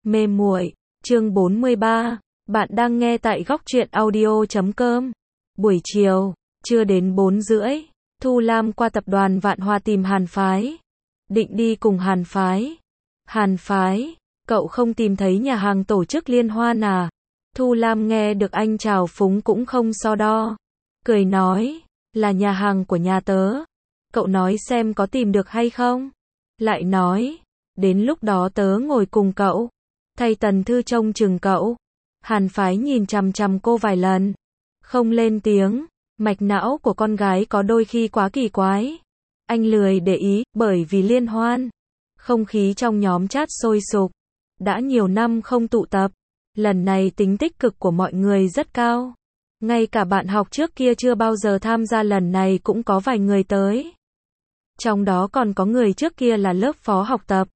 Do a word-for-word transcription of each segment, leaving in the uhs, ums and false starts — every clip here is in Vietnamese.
Mê muội, chương bốn mươi ba. Bạn đang nghe tại góc truyện audio chấm com. Buổi chiều, chưa đến bốn rưỡi, Thu Lam qua tập đoàn Vạn Hoa tìm Hàn Phái. Định đi cùng Hàn Phái. Hàn Phái, cậu không tìm thấy nhà hàng tổ chức liên hoan à? Thu Lam nghe được anh chào phúng cũng không so đo. Cười nói, là nhà hàng của nhà tớ. Cậu nói xem có tìm được hay không? Lại nói, đến lúc đó tớ ngồi cùng cậu. Thay Tần Thư trông chừng cậu. Hàn Phái nhìn chằm chằm cô vài lần. Không lên tiếng, mạch não của con gái có đôi khi quá kỳ quái. Anh lười để ý, bởi vì liên hoan. Không khí trong nhóm chat sôi sục. Đã nhiều năm không tụ tập. Lần này tính tích cực của mọi người rất cao. Ngay cả bạn học trước kia chưa bao giờ tham gia lần này cũng có vài người tới. Trong đó còn có người trước kia là lớp phó học tập.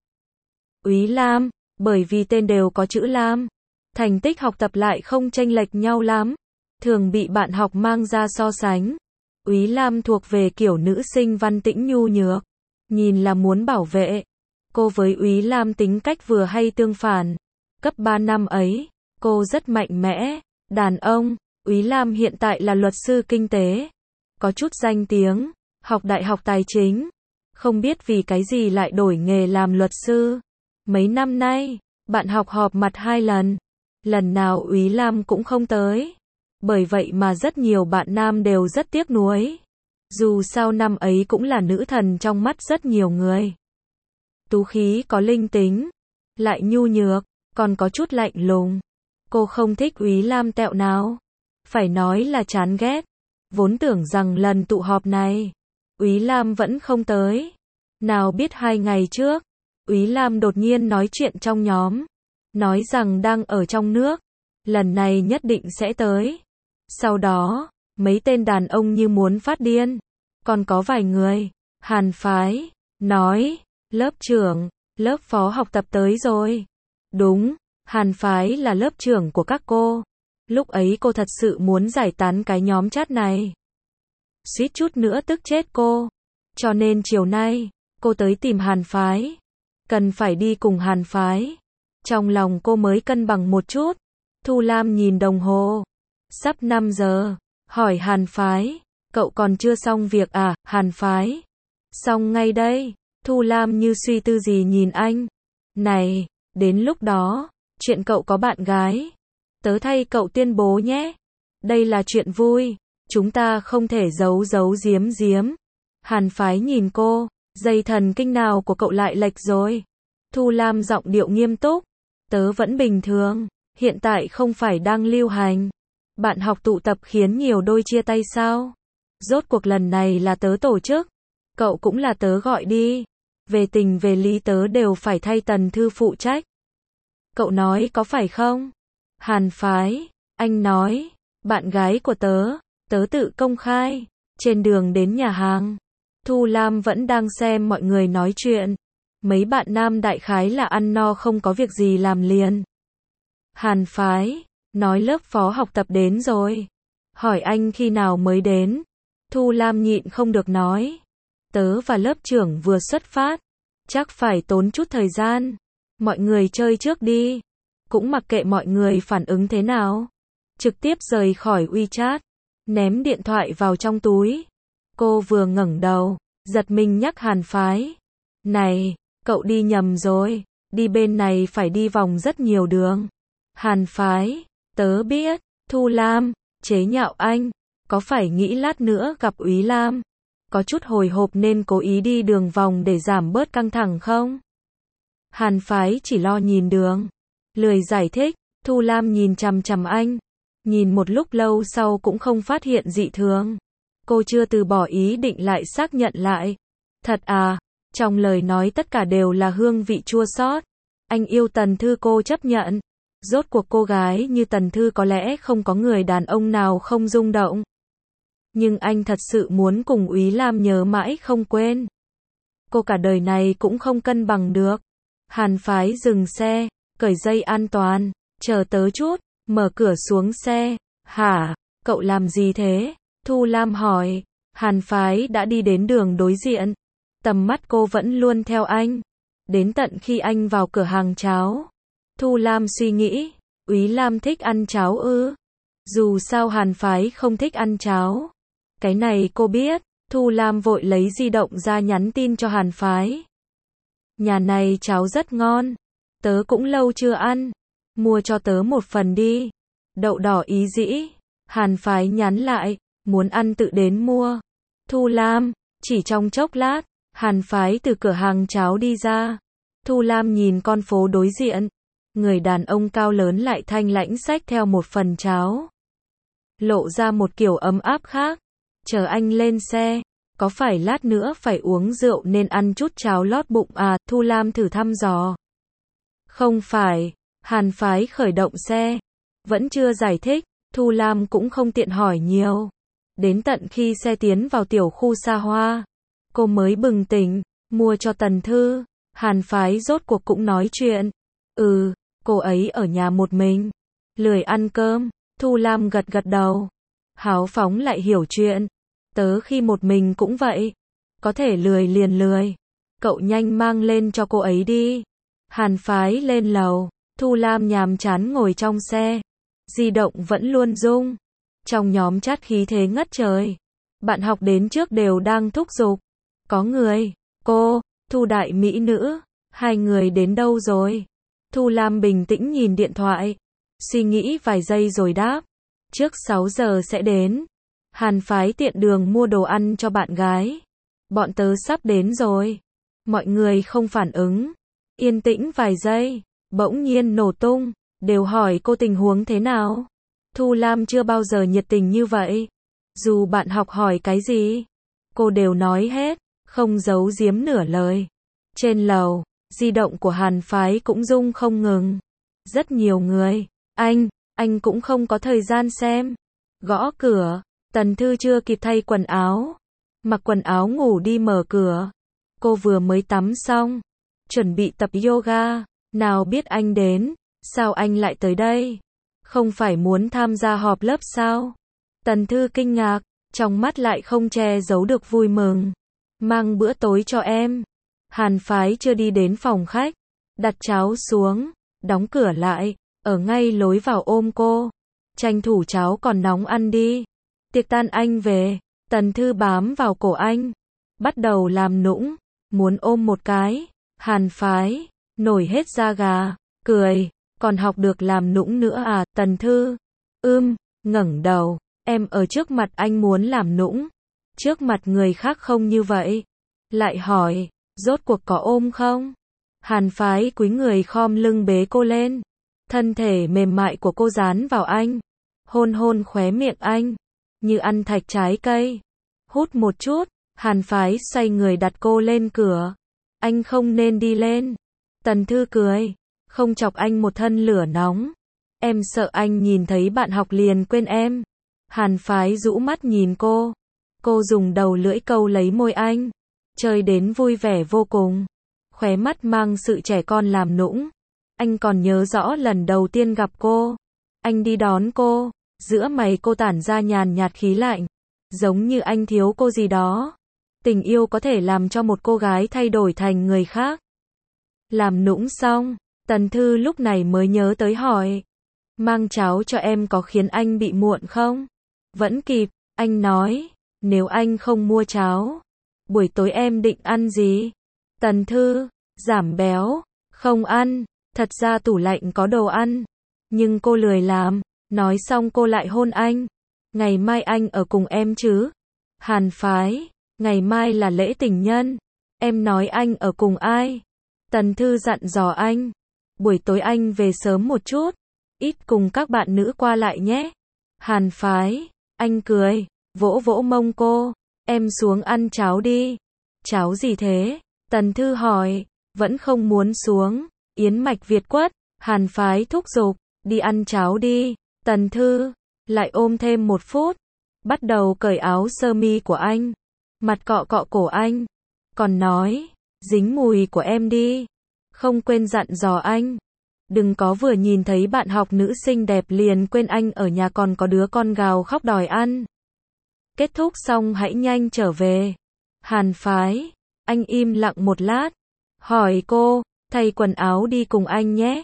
Úy Lam, bởi vì tên đều có chữ Lam. Thành tích học tập lại không chênh lệch nhau lắm. Thường bị bạn học mang ra so sánh. Úy Lam thuộc về kiểu nữ sinh văn tĩnh nhu nhược. Nhìn là muốn bảo vệ. Cô với Úy Lam tính cách vừa hay tương phản. Cấp ba năm ấy, cô rất mạnh mẽ, đàn ông. Úy Lam hiện tại là luật sư kinh tế. Có chút danh tiếng, học đại học tài chính. Không biết vì cái gì lại đổi nghề làm luật sư. Mấy năm nay, bạn học họp mặt hai lần. Lần nào Úy Lam cũng không tới. Bởi vậy mà rất nhiều bạn nam đều rất tiếc nuối. Dù sao năm ấy cũng là nữ thần trong mắt rất nhiều người. Tú khí có linh tính, lại nhu nhược, còn có chút lạnh lùng. Cô không thích Úy Lam tẹo nào. Phải nói là chán ghét. Vốn tưởng rằng lần tụ họp này, Úy Lam vẫn không tới. Nào biết hai ngày trước, Úy Lam đột nhiên nói chuyện trong nhóm. Nói rằng đang ở trong nước. Lần này nhất định sẽ tới. Sau đó, mấy tên đàn ông như muốn phát điên. Còn có vài người, Hàn Phái, nói, lớp trưởng, lớp phó học tập tới rồi. Đúng, Hàn Phái là lớp trưởng của các cô. Lúc ấy cô thật sự muốn giải tán cái nhóm chat này. Suýt chút nữa tức chết cô. Cho nên chiều nay, cô tới tìm Hàn Phái. Cần phải đi cùng Hàn Phái. Trong lòng cô mới cân bằng một chút. Thu Lam nhìn đồng hồ. Sắp năm giờ. Hỏi Hàn Phái. Cậu còn chưa xong việc à, Hàn Phái? Xong ngay đây. Thu Lam như suy tư gì nhìn anh. Này, đến lúc đó, chuyện cậu có bạn gái. Tớ thay cậu tuyên bố nhé. Đây là chuyện vui. Chúng ta không thể giấu giấu giếm giếm. Hàn Phái nhìn cô. Dây thần kinh nào của cậu lại lệch rồi? Thu Lam giọng điệu nghiêm túc. Tớ vẫn bình thường. Hiện tại không phải đang lưu hành. Bạn học tụ tập khiến nhiều đôi chia tay sao? Rốt cuộc lần này là tớ tổ chức. Cậu cũng là tớ gọi đi. Về tình về lý tớ đều phải thay Tần Thư phụ trách. Cậu nói có phải không? Hàn Phái, anh nói, bạn gái của tớ, tớ tự công khai. Trên đường đến nhà hàng, Thu Lam vẫn đang xem mọi người nói chuyện. Mấy bạn nam đại khái là ăn no không có việc gì làm liền. Hàn Phái, nói lớp phó học tập đến rồi. Hỏi anh khi nào mới đến. Thu Lam nhịn không được nói. Tớ và lớp trưởng vừa xuất phát. Chắc phải tốn chút thời gian. Mọi người chơi trước đi. Cũng mặc kệ mọi người phản ứng thế nào. Trực tiếp rời khỏi WeChat. Ném điện thoại vào trong túi. Cô vừa ngẩng đầu, giật mình nhắc Hàn Phái. Này, cậu đi nhầm rồi. Đi bên này phải đi vòng rất nhiều đường. Hàn Phái, tớ biết. Thu Lam, chế nhạo anh. Có phải nghĩ lát nữa gặp Úy Lam? Có chút hồi hộp nên cố ý đi đường vòng để giảm bớt căng thẳng không? Hàn Phái chỉ lo nhìn đường. Lười giải thích. Thu Lam nhìn chằm chằm anh. Nhìn một lúc lâu sau cũng không phát hiện dị thường. Cô chưa từ bỏ ý định lại xác nhận lại. Thật à? Trong lời nói tất cả đều là hương vị chua xót. Anh yêu Tần Thư cô chấp nhận. Rốt cuộc cô gái như Tần Thư có lẽ không có người đàn ông nào không rung động. Nhưng anh thật sự muốn cùng Úy Lam nhớ mãi không quên. Cô cả đời này cũng không cân bằng được. Hàn Phái dừng xe, cởi dây an toàn, chờ tớ chút, mở cửa xuống xe. Hả, cậu làm gì thế? Thu Lam hỏi. Hàn Phái đã đi đến đường đối diện. Tầm mắt cô vẫn luôn theo anh. Đến tận khi anh vào cửa hàng cháo. Thu Lam suy nghĩ, Úy Lam thích ăn cháo ư? Dù sao Hàn Phái không thích ăn cháo. Cái này cô biết. Thu Lam vội lấy di động ra nhắn tin cho Hàn Phái. Nhà này cháo rất ngon. Tớ cũng lâu chưa ăn. Mua cho tớ một phần đi. Đậu đỏ ý dĩ. Hàn Phái nhắn lại, muốn ăn tự đến mua. Thu Lam, chỉ trong chốc lát, Hàn Phái từ cửa hàng cháo đi ra. Thu Lam nhìn con phố đối diện. Người đàn ông cao lớn lại thanh lãnh xách theo một phần cháo. Lộ ra một kiểu ấm áp khác. Chờ anh lên xe. Có phải lát nữa phải uống rượu nên ăn chút cháo lót bụng à? Thu Lam thử thăm dò. Không phải. Hàn Phái khởi động xe. Vẫn chưa giải thích. Thu Lam cũng không tiện hỏi nhiều. Đến tận khi xe tiến vào tiểu khu xa hoa, cô mới bừng tỉnh. Mua cho Tần Thư. Hàn Phái rốt cuộc cũng nói chuyện. Ừ, cô ấy ở nhà một mình. Lười ăn cơm. Thu Lam gật gật đầu. Háo phóng lại hiểu chuyện. Tớ khi một mình cũng vậy. Có thể lười liền lười. Cậu nhanh mang lên cho cô ấy đi. Hàn Phái lên lầu. Thu Lam nhàm chán ngồi trong xe. Di động vẫn luôn rung. Trong nhóm chat khí thế ngất trời. Bạn học đến trước đều đang thúc giục. Có người. Cô. Thu đại mỹ nữ. Hai người đến đâu rồi? Thu Lam bình tĩnh nhìn điện thoại. Suy nghĩ vài giây rồi đáp. Trước sáu giờ sẽ đến. Hàn Phái tiện đường mua đồ ăn cho bạn gái. Bọn tớ sắp đến rồi. Mọi người không phản ứng. Yên tĩnh vài giây. Bỗng nhiên nổ tung. Đều hỏi cô tình huống thế nào. Thu Lam chưa bao giờ nhiệt tình như vậy. Dù bạn học hỏi cái gì, cô đều nói hết. Không giấu giếm nửa lời. Trên lầu, di động của Hàn Phái cũng rung không ngừng. Rất nhiều người. Anh, anh cũng không có thời gian xem. Gõ cửa. Tần Thư chưa kịp thay quần áo. Mặc quần áo ngủ đi mở cửa. Cô vừa mới tắm xong. Chuẩn bị tập yoga. Nào biết anh đến. Sao anh lại tới đây? Không phải muốn tham gia họp lớp sao? Tần Thư kinh ngạc. Trong mắt lại không che giấu được vui mừng. Mang bữa tối cho em. Hàn Phái chưa đi đến phòng khách. Đặt cháo xuống. Đóng cửa lại. Ở ngay lối vào ôm cô. Tranh thủ cháo còn nóng ăn đi. Tiệc tan anh về. Tần Thư bám vào cổ anh. Bắt đầu làm nũng. Muốn ôm một cái. Hàn Phái. Nổi hết da gà. Cười. Còn học được làm nũng nữa à? Tần Thư. Ưm. Ngẩng đầu. Em ở trước mặt anh muốn làm nũng. Trước mặt người khác không như vậy. Lại hỏi. Rốt cuộc có ôm không? Hàn Phái cúi người khom lưng bế cô lên. Thân thể mềm mại của cô dán vào anh. Hôn hôn khóe miệng anh. Như ăn thạch trái cây. Hút một chút. Hàn Phái xoay người đặt cô lên cửa. Anh không nên đi lên. Tần Thư cười. Không chọc anh một thân lửa nóng. Em sợ anh nhìn thấy bạn học liền quên em. Hàn Phái rũ mắt nhìn cô. Cô dùng đầu lưỡi câu lấy môi anh. Chơi đến vui vẻ vô cùng. Khóe mắt mang sự trẻ con làm nũng. Anh còn nhớ rõ lần đầu tiên gặp cô. Anh đi đón cô. Giữa mày cô tản ra nhàn nhạt khí lạnh. Giống như anh thiếu cô gì đó. Tình yêu có thể làm cho một cô gái thay đổi thành người khác. Làm nũng xong. Tần Thư lúc này mới nhớ tới hỏi. Mang cháo cho em có khiến anh bị muộn không? Vẫn kịp. Anh nói. Nếu anh không mua cháo. Buổi tối em định ăn gì? Tần Thư. Giảm béo. Không ăn. Thật ra tủ lạnh có đồ ăn. Nhưng cô lười làm. Nói xong cô lại hôn anh. Ngày mai anh ở cùng em chứ? Hàn Phái. Ngày mai là lễ tình nhân. Em nói anh ở cùng ai? Tần Thư dặn dò anh. Buổi tối anh về sớm một chút. Ít cùng các bạn nữ qua lại nhé. Hàn Phái. Anh cười. Vỗ vỗ mông cô. Em xuống ăn cháo đi. Cháo gì thế? Tần Thư hỏi. Vẫn không muốn xuống. Yến mạch Việt quất. Hàn Phái thúc giục. Đi ăn cháo đi. Tần Thư. Lại ôm thêm một phút. Bắt đầu cởi áo sơ mi của anh. Mặt cọ cọ cổ anh. Còn nói. Dính mùi của em đi. Không quên dặn dò anh. Đừng có vừa nhìn thấy bạn học nữ xinh đẹp liền quên anh ở nhà còn có đứa con gào khóc đòi ăn. Kết thúc xong hãy nhanh trở về. Hàn Phái. Anh im lặng một lát. Hỏi cô. Thay quần áo đi cùng anh nhé.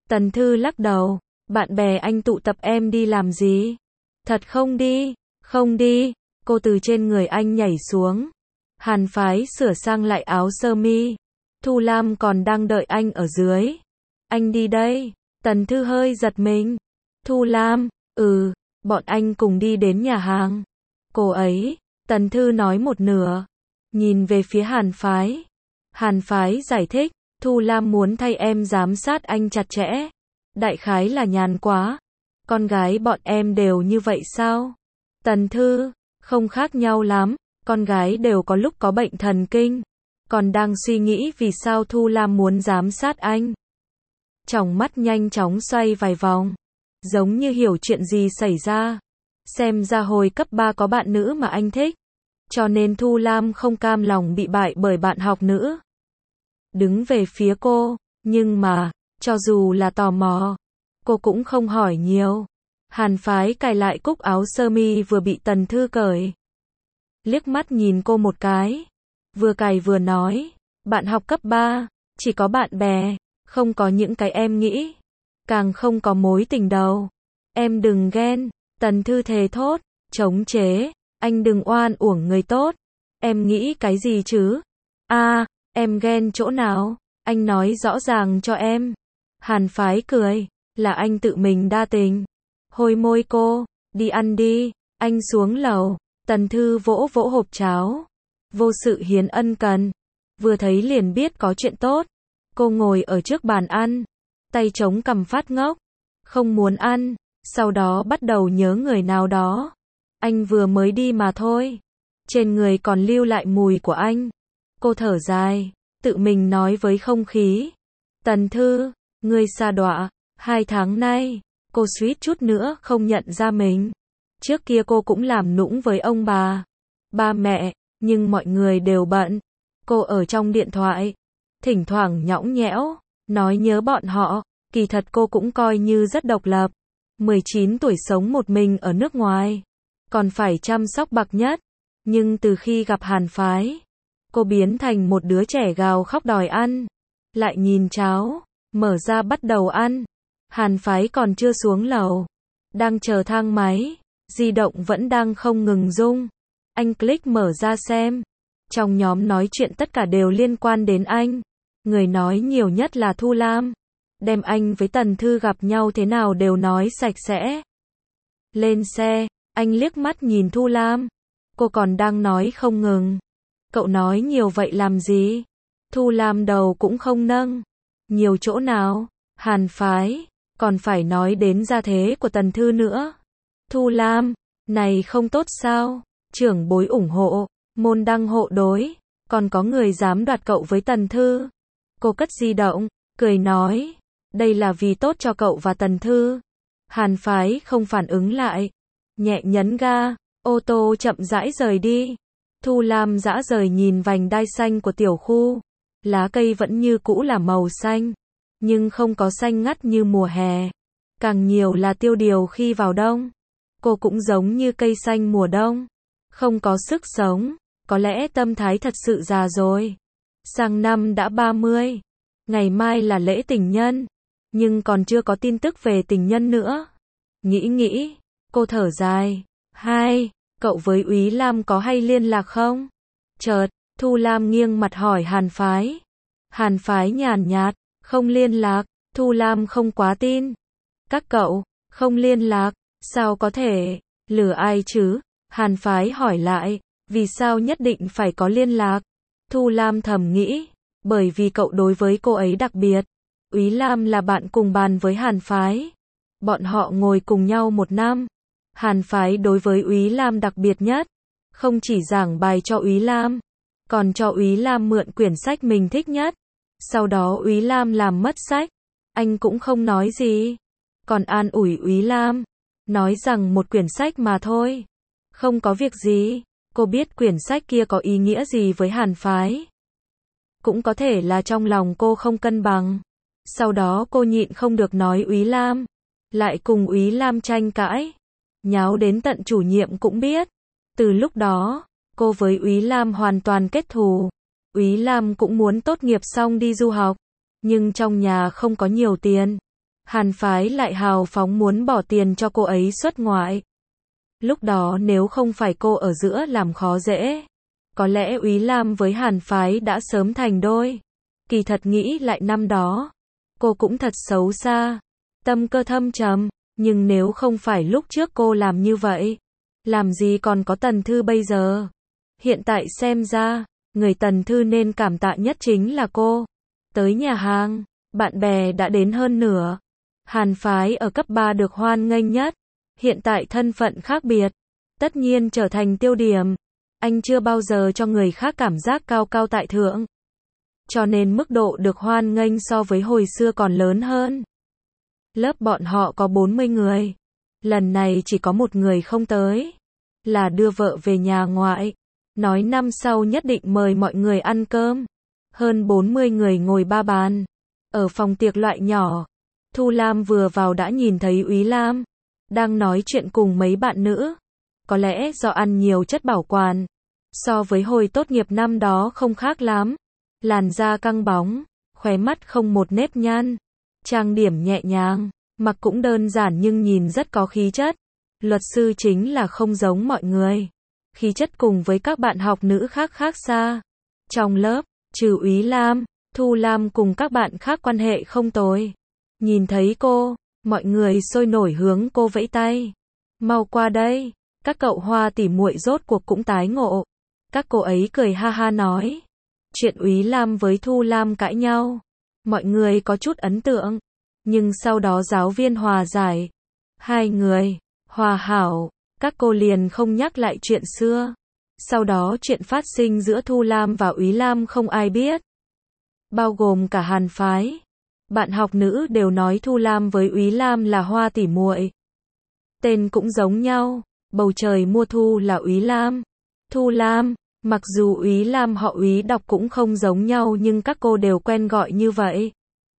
Tần Thư lắc đầu, bạn bè anh tụ tập em đi làm gì? Thật không đi, không đi, cô từ trên người anh nhảy xuống. Hàn Phái sửa sang lại áo sơ mi. Thu Lam còn đang đợi anh ở dưới. Anh đi đây. Tần Thư hơi giật mình. Thu Lam, ừ, bọn anh cùng đi đến nhà hàng. Cô ấy, Tần Thư nói một nửa. Nhìn về phía Hàn Phái. Hàn Phái giải thích, Thu Lam muốn thay em giám sát anh chặt chẽ. Đại khái là nhàn quá. Con gái bọn em đều như vậy sao? Tần Thư, không khác nhau lắm. Con gái đều có lúc có bệnh thần kinh. Còn đang suy nghĩ vì sao Thu Lam muốn giám sát anh. Tròng mắt nhanh chóng xoay vài vòng. Giống như hiểu chuyện gì xảy ra. Xem ra hồi cấp ba có bạn nữ mà anh thích. Cho nên Thu Lam không cam lòng bị bại bởi bạn học nữ. Đứng về phía cô, nhưng mà, cho dù là tò mò, cô cũng không hỏi nhiều. Hàn Phái cài lại cúc áo sơ mi vừa bị Tần Thư cởi. Liếc mắt nhìn cô một cái. Vừa cài vừa nói, bạn học cấp ba, chỉ có bạn bè, không có những cái em nghĩ. Càng không có mối tình đầu. Em đừng ghen, Tần Thư thề thốt, chống chế, anh đừng oan uổng người tốt. Em nghĩ cái gì chứ? À, em ghen chỗ nào? Anh nói rõ ràng cho em. Hàn Phái cười, là anh tự mình đa tình. Hôi môi cô, đi ăn đi, anh xuống lầu. Tần Thư vỗ vỗ hộp cháo. Vô sự hiến ân cần. Vừa thấy liền biết có chuyện tốt. Cô ngồi ở trước bàn ăn. Tay chống cằm phát ngốc. Không muốn ăn. Sau đó bắt đầu nhớ người nào đó. Anh vừa mới đi mà thôi. Trên người còn lưu lại mùi của anh. Cô thở dài. Tự mình nói với không khí. Tần Thư, ngươi sa đọa. Hai tháng nay, cô suýt chút nữa không nhận ra mình. Trước kia cô cũng làm nũng với ông bà, ba mẹ, nhưng mọi người đều bận. Cô ở trong điện thoại, thỉnh thoảng nhõng nhẽo, nói nhớ bọn họ, kỳ thật cô cũng coi như rất độc lập. mười chín tuổi sống một mình ở nước ngoài, còn phải chăm sóc bậc nhất. Nhưng từ khi gặp Hàn Phái, cô biến thành một đứa trẻ gào khóc đòi ăn. Lại nhìn cháo, mở ra bắt đầu ăn. Hàn Phái còn chưa xuống lầu, đang chờ thang máy. Di động vẫn đang không ngừng rung. Anh click mở ra xem. Trong nhóm nói chuyện tất cả đều liên quan đến anh. Người nói nhiều nhất là Thu Lam. Đem anh với Tần Thư gặp nhau thế nào đều nói sạch sẽ. Lên xe, anh liếc mắt nhìn Thu Lam. Cô còn đang nói không ngừng. Cậu nói nhiều vậy làm gì? Thu Lam đầu cũng không nâng. Nhiều chỗ nào? Hàn Phái, còn phải nói đến gia thế của Tần Thư nữa. Thu Lam, này không tốt sao? Trưởng bối ủng hộ, môn đăng hộ đối, còn có người dám đoạt cậu với Tần Thư. Cô cất di động, cười nói, đây là vì tốt cho cậu và Tần Thư. Hàn Phái không phản ứng lại, nhẹ nhấn ga, ô tô chậm rãi rời đi. Thu Lam dã rời nhìn vành đai xanh của tiểu khu, lá cây vẫn như cũ là màu xanh, nhưng không có xanh ngắt như mùa hè, càng nhiều là tiêu điều khi vào đông. Cô cũng giống như cây xanh mùa đông, không có sức sống, có lẽ tâm thái thật sự già rồi. Sang năm đã ba mươi, ngày mai là lễ tình nhân, nhưng còn chưa có tin tức về tình nhân nữa. Nghĩ nghĩ, cô thở dài, hai, cậu với Úy Lam có hay liên lạc không? Chợt, Thu Lam nghiêng mặt hỏi Hàn Phái. Hàn Phái nhàn nhạt, không liên lạc. Thu Lam không quá tin. Các cậu, không liên lạc, sao có thể, lừa ai chứ? Hàn Phái hỏi lại, vì sao nhất định phải có liên lạc? Thu Lam thầm nghĩ, bởi vì cậu đối với cô ấy đặc biệt. Úy Lam là bạn cùng bàn với Hàn Phái. Bọn họ ngồi cùng nhau một năm. Hàn Phái đối với Úy Lam đặc biệt nhất. Không chỉ giảng bài cho Úy Lam, còn cho Úy Lam mượn quyển sách mình thích nhất. Sau đó Úy Lam làm mất sách, anh cũng không nói gì. Còn an ủi Úy Lam, nói rằng một quyển sách mà thôi, không có việc gì. Cô biết quyển sách kia có ý nghĩa gì với Hàn Phái. Cũng có thể là trong lòng cô không cân bằng. Sau đó cô nhịn không được nói Úy Lam, lại cùng Úy Lam tranh cãi, nháo đến tận chủ nhiệm cũng biết. Từ lúc đó, cô với Úy Lam hoàn toàn kết thù. Úy Lam cũng muốn tốt nghiệp xong đi du học, nhưng trong nhà không có nhiều tiền. Hàn Phái lại hào phóng muốn bỏ tiền cho cô ấy xuất ngoại. Lúc đó nếu không phải cô ở giữa làm khó dễ, có lẽ Úy Lam với Hàn Phái đã sớm thành đôi. Kỳ thật nghĩ lại năm đó, cô cũng thật xấu xa, tâm cơ thâm trầm, nhưng nếu không phải lúc trước cô làm như vậy, làm gì còn có Tần Thư bây giờ. Hiện tại xem ra, người Tần Thư nên cảm tạ nhất chính là cô. Tới nhà hàng, bạn bè đã đến hơn nửa. Hàn Phái ở cấp ba được hoan nghênh nhất, hiện tại thân phận khác biệt, tất nhiên trở thành tiêu điểm. Anh chưa bao giờ cho người khác cảm giác cao cao tại thượng, cho nên mức độ được hoan nghênh so với hồi xưa còn lớn hơn. Lớp bọn họ có bốn mươi người, lần này chỉ có một người không tới, là đưa vợ về nhà ngoại, nói năm sau nhất định mời mọi người ăn cơm. Hơn bốn mươi người ngồi ba bàn, ở phòng tiệc loại nhỏ. Thu Lam vừa vào đã nhìn thấy Úy Lam, đang nói chuyện cùng mấy bạn nữ. Có lẽ do ăn nhiều chất bảo quản, so với hồi tốt nghiệp năm đó không khác lắm. Làn da căng bóng, khóe mắt không một nếp nhăn, trang điểm nhẹ nhàng, mặc cũng đơn giản nhưng nhìn rất có khí chất. Luật sư chính là không giống mọi người, khí chất cùng với các bạn học nữ khác khác xa. Trong lớp, trừ Úy Lam, Thu Lam cùng các bạn khác quan hệ không tồi. Nhìn thấy cô, mọi người sôi nổi hướng cô vẫy tay. Mau qua đây, các cậu Hoa tỉ muội rốt cuộc cũng tái ngộ. Các cô ấy cười ha ha nói. Chuyện Úy Lam với Thu Lam cãi nhau, mọi người có chút ấn tượng, nhưng sau đó giáo viên hòa giải. Hai người hòa hảo, các cô liền không nhắc lại chuyện xưa. Sau đó chuyện phát sinh giữa Thu Lam và Úy Lam không ai biết, bao gồm cả Hàn Phái. Bạn học nữ đều nói Thu Lam với Úy Lam là Hoa tỉ muội. Tên cũng giống nhau, bầu trời mùa thu là Úy Lam, Thu Lam. Mặc dù Úy Lam họ Úy đọc cũng không giống nhau nhưng các cô đều quen gọi như vậy.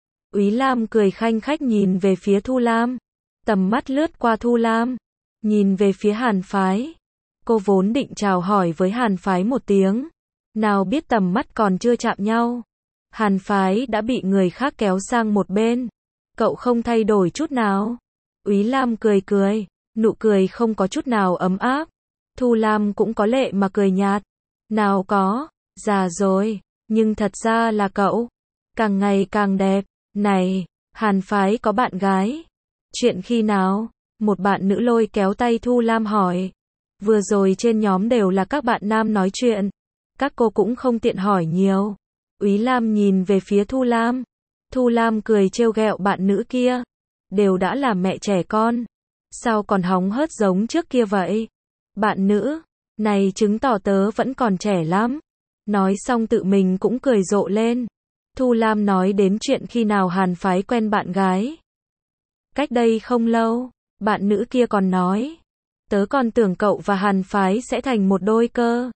Úy Lam cười khanh khách nhìn về phía Thu Lam, tầm mắt lướt qua Thu Lam, nhìn về phía Hàn Phái. Cô vốn định chào hỏi với Hàn Phái một tiếng, nào biết tầm mắt còn chưa chạm nhau, Hàn Phái đã bị người khác kéo sang một bên. Cậu không thay đổi chút nào. Úy Lam cười cười, nụ cười không có chút nào ấm áp. Thu Lam cũng có lệ mà cười nhạt. Nào có, già rồi, nhưng thật ra là cậu càng ngày càng đẹp. Này, Hàn Phái có bạn gái? Chuyện khi nào? Một bạn nữ lôi kéo tay Thu Lam hỏi. Vừa rồi trên nhóm đều là các bạn nam nói chuyện, các cô cũng không tiện hỏi nhiều. Úy Lam nhìn về phía Thu Lam. Thu Lam cười trêu ghẹo bạn nữ kia. Đều đã là mẹ trẻ con, sao còn hóng hớt giống trước kia vậy? Bạn nữ này chứng tỏ tớ vẫn còn trẻ lắm. Nói xong tự mình cũng cười rộ lên. Thu Lam nói đến chuyện khi nào Hàn Phái quen bạn gái. Cách đây không lâu, bạn nữ kia còn nói. Tớ còn tưởng cậu và Hàn Phái sẽ thành một đôi cơ.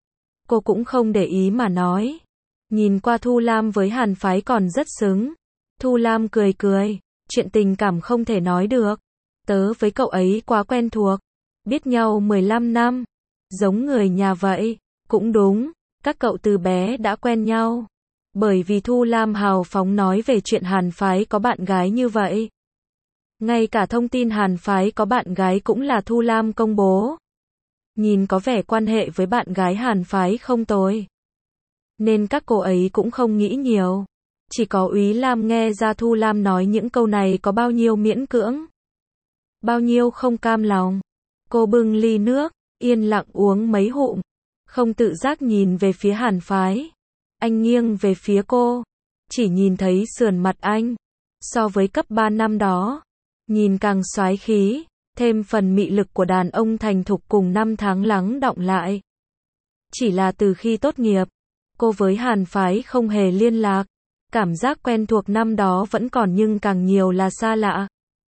Cô cũng không để ý mà nói. Nhìn qua Thu Lam với Hàn Phái còn rất xứng. Thu Lam cười cười. Chuyện tình cảm không thể nói được. Tớ với cậu ấy quá quen thuộc. Biết nhau mười lăm năm. Giống người nhà vậy. Cũng đúng, các cậu từ bé đã quen nhau. Bởi vì Thu Lam hào phóng nói về chuyện Hàn Phái có bạn gái như vậy. Ngay cả thông tin Hàn Phái có bạn gái cũng là Thu Lam công bố. Nhìn có vẻ quan hệ với bạn gái Hàn Phái không tồi. Nên các cô ấy cũng không nghĩ nhiều. Chỉ có Úy Lam nghe ra Thu Lam nói những câu này có bao nhiêu miễn cưỡng, bao nhiêu không cam lòng. Cô bưng ly nước, yên lặng uống mấy hụm, không tự giác nhìn về phía Hàn Phái. Anh nghiêng về phía cô, chỉ nhìn thấy sườn mặt anh. So với cấp ba năm đó, nhìn càng soái khí, thêm phần mị lực của đàn ông thành thục cùng năm tháng lắng đọng lại. Chỉ là từ khi tốt nghiệp, cô với Hàn Phái không hề liên lạc. Cảm giác quen thuộc năm đó vẫn còn nhưng càng nhiều là xa lạ.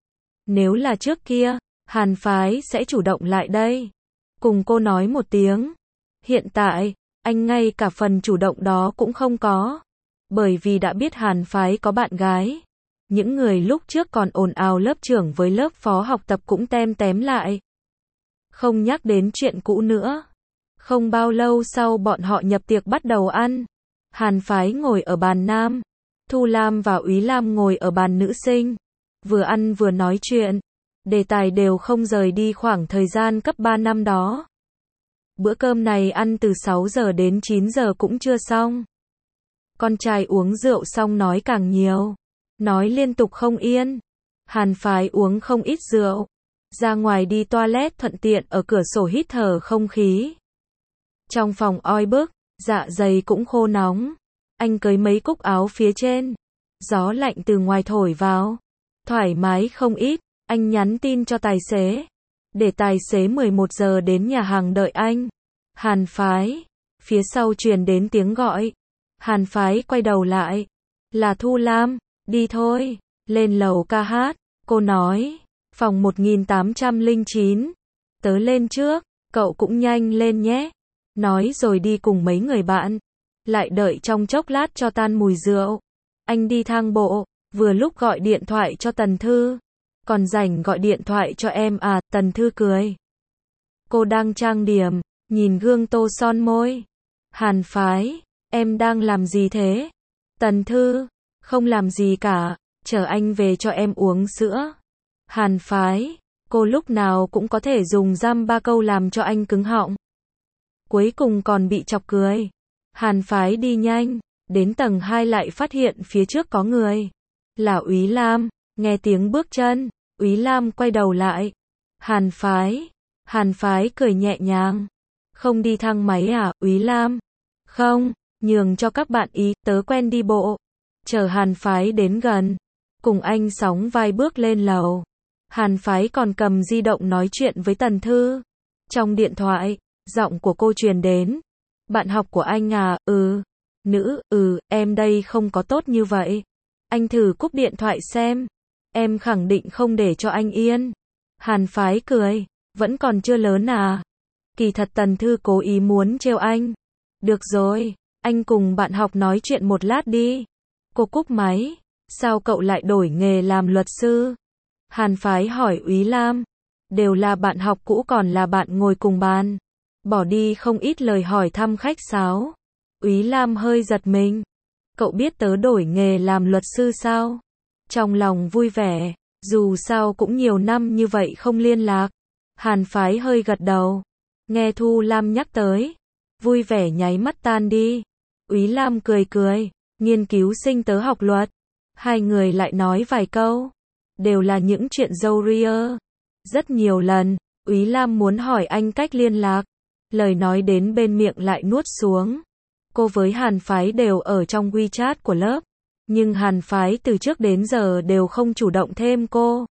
Nếu là trước kia, Hàn Phái sẽ chủ động lại đây, cùng cô nói một tiếng. Hiện tại, anh ngay cả phần chủ động đó cũng không có. Bởi vì đã biết Hàn Phái có bạn gái. Những người lúc trước còn ồn ào lớp trưởng với lớp phó học tập cũng tem tém lại. Không nhắc đến chuyện cũ nữa. Không bao lâu sau bọn họ nhập tiệc bắt đầu ăn. Hàn Phái ngồi ở bàn nam. Thu Lam và Úy Lam ngồi ở bàn nữ sinh. vừa ăn vừa nói chuyện. Đề tài đều không rời đi khoảng thời gian cấp ba năm đó. Bữa cơm này ăn từ sáu giờ đến chín giờ cũng chưa xong. Con trai uống rượu xong nói càng nhiều. Nói liên tục không yên. Hàn Phái uống không ít rượu. Ra ngoài đi toilet thuận tiện ở cửa sổ hít thở không khí. Trong phòng oi bức, dạ dày cũng khô nóng. Anh cởi mấy cúc áo phía trên. Gió lạnh từ ngoài thổi vào. Thoải mái không ít. Anh nhắn tin cho tài xế. Để tài xế mười một giờ đến nhà hàng đợi anh. Hàn Phái. Phía sau truyền đến tiếng gọi. Hàn Phái quay đầu lại. Là Thu Lam. Đi thôi. Lên lầu ca hát. Cô nói. Phòng một nghìn tám trăm lẻ chín. Tớ lên trước. Cậu cũng nhanh lên nhé. Nói rồi đi cùng mấy người bạn. Lại đợi trong chốc lát cho tan mùi rượu. Anh đi thang bộ. Vừa lúc gọi điện thoại cho Tần Thư. Còn rảnh gọi điện thoại cho em à, Tần Thư cười. Cô đang trang điểm, nhìn gương tô son môi. Hàn Phái, em đang làm gì thế? Tần Thư, không làm gì cả, chờ anh về cho em uống sữa. Hàn Phái, cô lúc nào cũng có thể dùng dăm ba câu làm cho anh cứng họng. Cuối cùng còn bị chọc cười. Hàn Phái đi nhanh, đến tầng hai lại phát hiện phía trước có người. Là Úy Lam. Nghe tiếng bước chân, Úy Lam quay đầu lại. Hàn Phái. Hàn Phái cười nhẹ nhàng. Không đi thang máy à, Úy Lam? Không, nhường cho các bạn ý, tớ quen đi bộ. Chờ Hàn Phái đến gần. Cùng anh sóng vai bước lên lầu. Hàn Phái còn cầm di động nói chuyện với Tần Thư. Trong điện thoại, giọng của cô truyền đến. Bạn học của anh à, ừ. Nữ, ừ, em đây không có tốt như vậy. Anh thử cúp điện thoại xem. Em khẳng định không để cho anh yên. Hàn Phái cười. Vẫn còn chưa lớn à? Kỳ thật Tần Thư cố ý muốn trêu anh. Được rồi, anh cùng bạn học nói chuyện một lát đi. Cô cúp máy. Sao cậu lại đổi nghề làm luật sư? Hàn Phái hỏi Úy Lam. Đều là bạn học cũ còn là bạn ngồi cùng bàn. Bỏ đi không ít lời hỏi thăm khách sáo. Úy Lam hơi giật mình. Cậu biết tớ đổi nghề làm luật sư sao? Trong lòng vui vẻ, dù sao cũng nhiều năm như vậy không liên lạc. Hàn Phái hơi gật đầu. Nghe Thu Lam nhắc tới, vui vẻ nháy mắt tan đi. Úy Lam cười cười, nghiên cứu sinh tớ học luật. Hai người lại nói vài câu, đều là những chuyện râu ria. Rất nhiều lần, Úy Lam muốn hỏi anh cách liên lạc, lời nói đến bên miệng lại nuốt xuống. Cô với Hàn Phái đều ở trong WeChat của lớp, nhưng Hàn Phái từ trước đến giờ đều không chủ động thêm cô.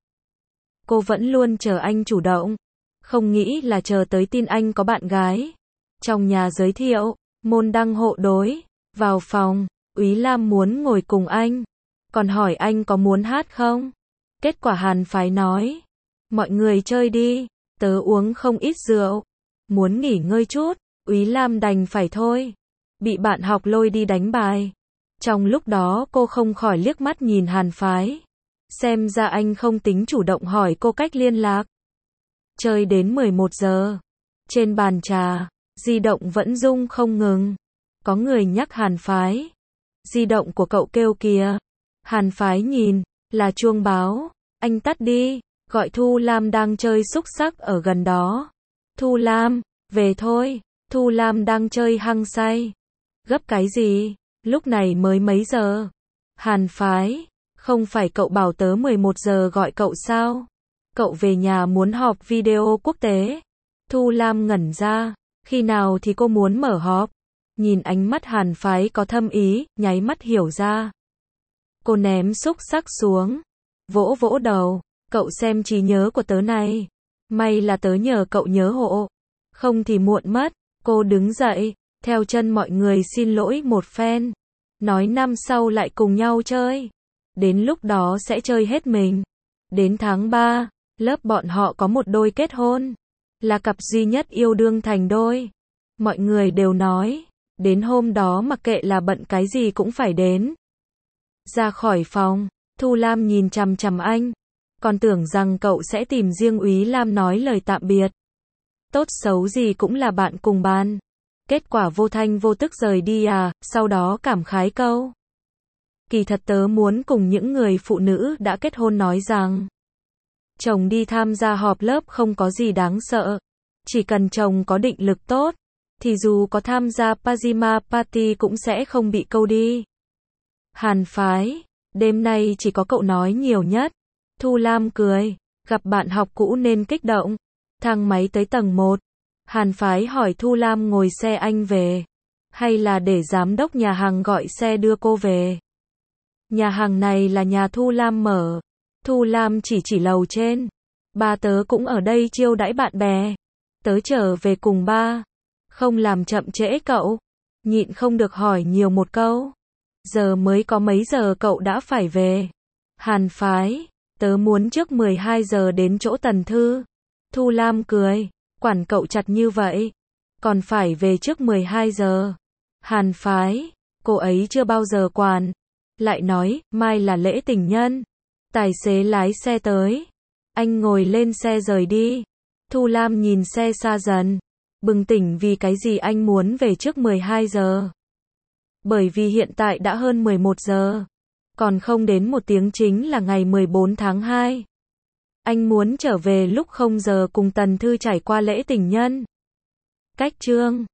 Cô vẫn luôn chờ anh chủ động, không nghĩ là chờ tới tin anh có bạn gái. Trong nhà giới thiệu, môn đăng hộ đối, vào phòng, Úy Lam muốn ngồi cùng anh, còn hỏi anh có muốn hát không. Kết quả Hàn Phái nói, mọi người chơi đi, tớ uống không ít rượu, muốn nghỉ ngơi chút. Úy Lam đành phải thôi, bị bạn học lôi đi đánh bài. Trong lúc đó cô không khỏi liếc mắt nhìn Hàn Phái. Xem ra anh không tính chủ động hỏi cô cách liên lạc. Chơi đến mười một giờ. Trên bàn trà, di động vẫn rung không ngừng. Có người nhắc Hàn Phái. Di động của cậu kêu kìa. Hàn Phái nhìn, là chuông báo. Anh tắt đi, gọi Thu Lam đang chơi xúc xắc ở gần đó. Thu Lam, về thôi. Thu Lam đang chơi hăng say. Gấp cái gì? Lúc này mới mấy giờ? Hàn Phái, không phải cậu bảo tớ mười một giờ gọi cậu sao? Cậu về nhà muốn họp video quốc tế. Thu Lam ngẩn ra, khi nào thì cô muốn mở họp? Nhìn ánh mắt Hàn Phái có thâm ý, nháy mắt hiểu ra. Cô ném xúc xắc xuống, vỗ vỗ đầu, cậu xem trí nhớ của tớ này. May là tớ nhờ cậu nhớ hộ, không thì muộn mất. Cô đứng dậy, theo chân mọi người xin lỗi một phen. Nói năm sau lại cùng nhau chơi. Đến lúc đó sẽ chơi hết mình. Đến tháng ba, lớp bọn họ có một đôi kết hôn. Là cặp duy nhất yêu đương thành đôi. Mọi người đều nói, đến hôm đó mặc kệ là bận cái gì cũng phải đến. Ra khỏi phòng, Thu Lam nhìn chằm chằm anh. Còn tưởng rằng cậu sẽ tìm riêng Úy Lam nói lời tạm biệt. Tốt xấu gì cũng là bạn cùng bàn. Kết quả vô thanh vô tức rời đi à, sau đó cảm khái câu. Kỳ thật tớ muốn cùng những người phụ nữ đã kết hôn nói rằng, chồng đi tham gia họp lớp không có gì đáng sợ. Chỉ cần chồng có định lực tốt, thì dù có tham gia pajama party cũng sẽ không bị câu đi. Hàn Phái, đêm nay chỉ có cậu nói nhiều nhất. Thu Lam cười, gặp bạn học cũ nên kích động. Thang máy tới tầng một. Hàn Phái hỏi Thu Lam ngồi xe anh về, hay là để giám đốc nhà hàng gọi xe đưa cô về. Nhà hàng này là nhà Thu Lam mở. Thu Lam chỉ chỉ lầu trên. Ba tớ cũng ở đây chiêu đãi bạn bè. Tớ trở về cùng ba. Không làm chậm trễ cậu. Nhịn không được hỏi nhiều một câu. Giờ mới có mấy giờ cậu đã phải về. Hàn Phái, tớ muốn trước mười hai giờ đến chỗ Tần Thư. Thu Lam cười, quản cậu chặt như vậy. Còn phải về trước mười hai giờ. Hàn Phái, cô ấy chưa bao giờ quản. Lại nói, mai là lễ tình nhân. Tài xế lái xe tới. Anh ngồi lên xe rời đi. Thu Lam nhìn xe xa dần. Bừng tỉnh vì cái gì anh muốn về trước mười hai giờ. Bởi vì hiện tại đã hơn mười một giờ. Còn không đến một tiếng chính là ngày mười bốn tháng hai. Anh muốn trở về lúc không giờ cùng Tần Thư trải qua lễ tình nhân. Cách chương